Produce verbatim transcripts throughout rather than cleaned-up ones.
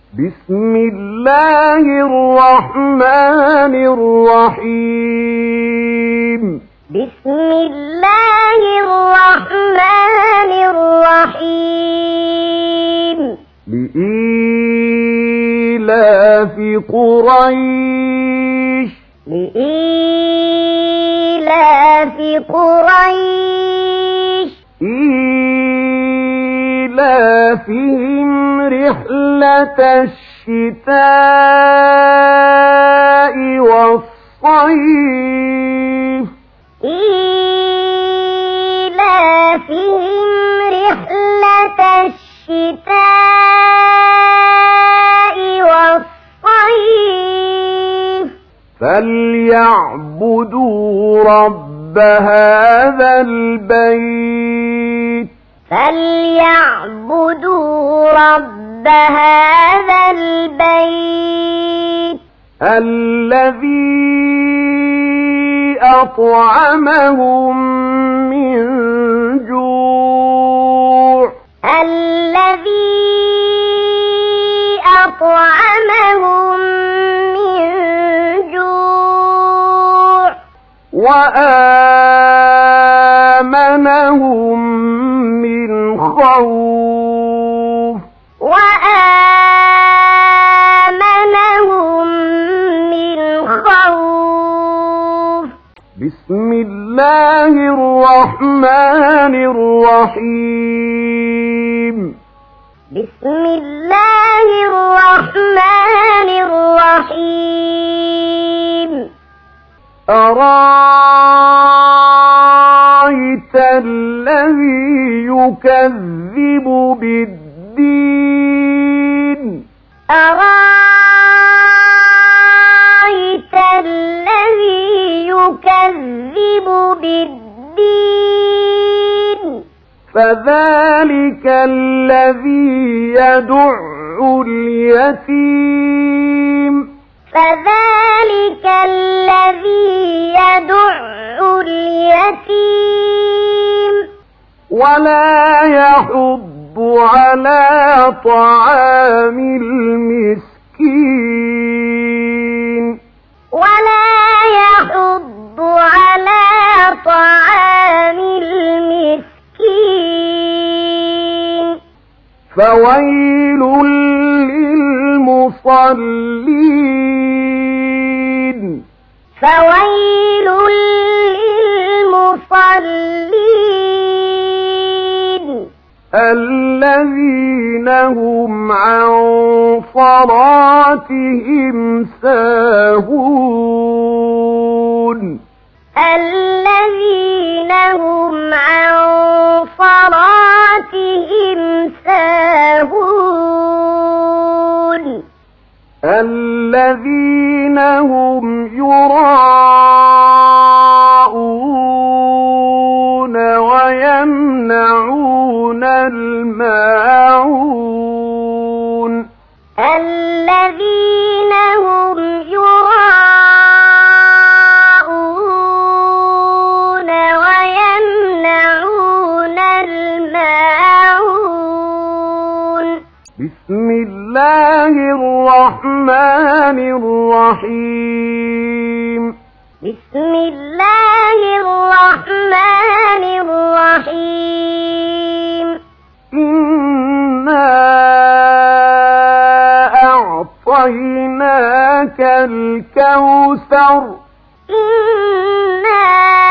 بسم الله الرحمن الرحيم بسم الله الرحمن الرحيم لإيلاف قريش لإيلاف قريش إيلافهم رحلة الشتاء والصيف إيلافهم رحلة الشتاء والصيف فليعبدوا رب هذا البيت فليعبدوا رب هذا البيت الذي أطعمهم من جوع الذي أطعمهم من جوع وآمنهم من خوف وآمنهم من خوف بسم الله الرحمن الرحيم بسم الله الرحمن الرحيم أرأيت الذي يكذب بالدين أرأيت الذي يكذب بالدين فذلك الذي يدع اليتيم فذلك الذي يدع اليتيم ولا يحض على طعام المسكين ولا يحض على طعام المسكين فويل للمصلين فويل للمصلين الذين هم عن صلاتهم ساهون الذين هم عن صلاتهم ساهون الذين هم يراءون ويمنعون الماعون الذين هم يراءون ويمنعون الماعون بسم الله الرحمن الرحيم بسم الله الرحمن الرحيم إنا أعطيناك الكوثر إنا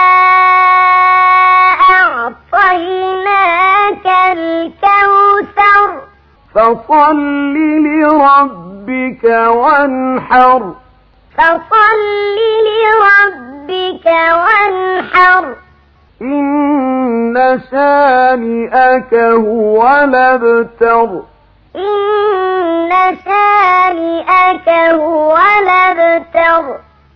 أعطيناك الكوثر فصل لربك وانحر فصل لربك وانحر إن شانئك هو الأبتر إن شانئك هو الأبتر